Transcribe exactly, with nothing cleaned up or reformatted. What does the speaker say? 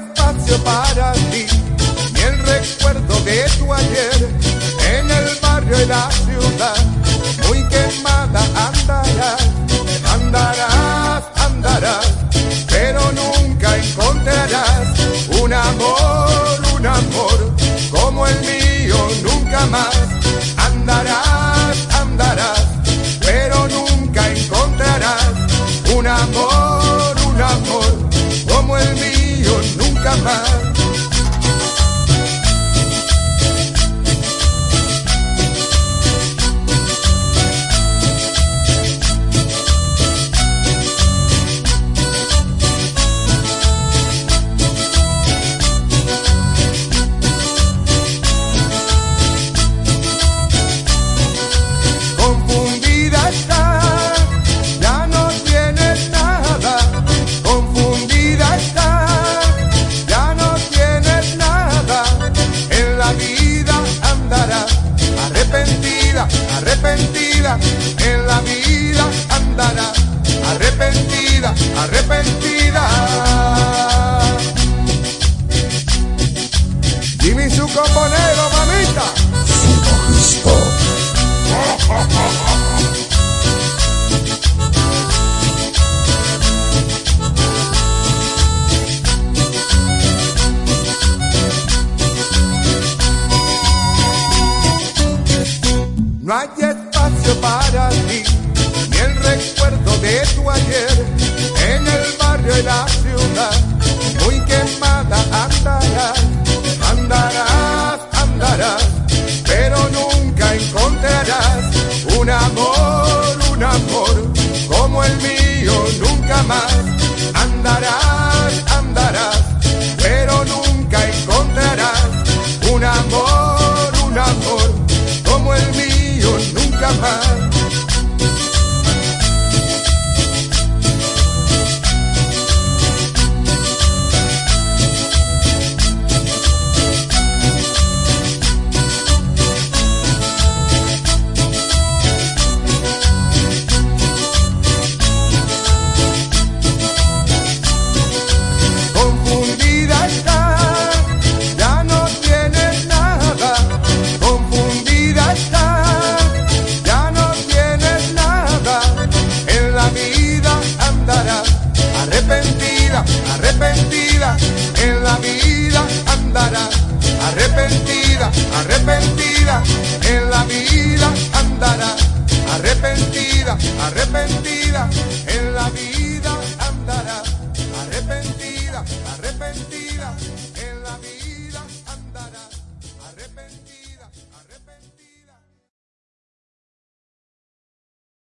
espacio para ti, ni el recuerdo de tu ayer. En el barrio y la ciudad, muy quemada andarás, andarás, andarás, pero nunca encontrarás un amor, un amor como el mío, nunca más. Andarás, andarás, pero nunca encontrarás un amor, un amor como el mío, nunca más. Arrepentida, en la vida andará, arrepentida, arrepentida. Jimmy su componero, mamita. No hay espacio para ti, ni el recuerdo de tu ayer. En el barrio y la ciudad, muy quemada andarás, andarás, andarás, pero nunca encontrarás un amor, un amor como el mío, nunca más. Andarás, andarás, pero nunca encontrarás un amor, un amor como el mío, nunca más. Confundida está, ya no tienes nada. Confundida está, ya no tienes nada. En la vida andarás, arrepentida, arrepentida. En la vida andarás, arrepentida, arrepentida. En la vida andarás, arrepentida, arrepentida. En la vida andarás, arrepentida, arrepentida.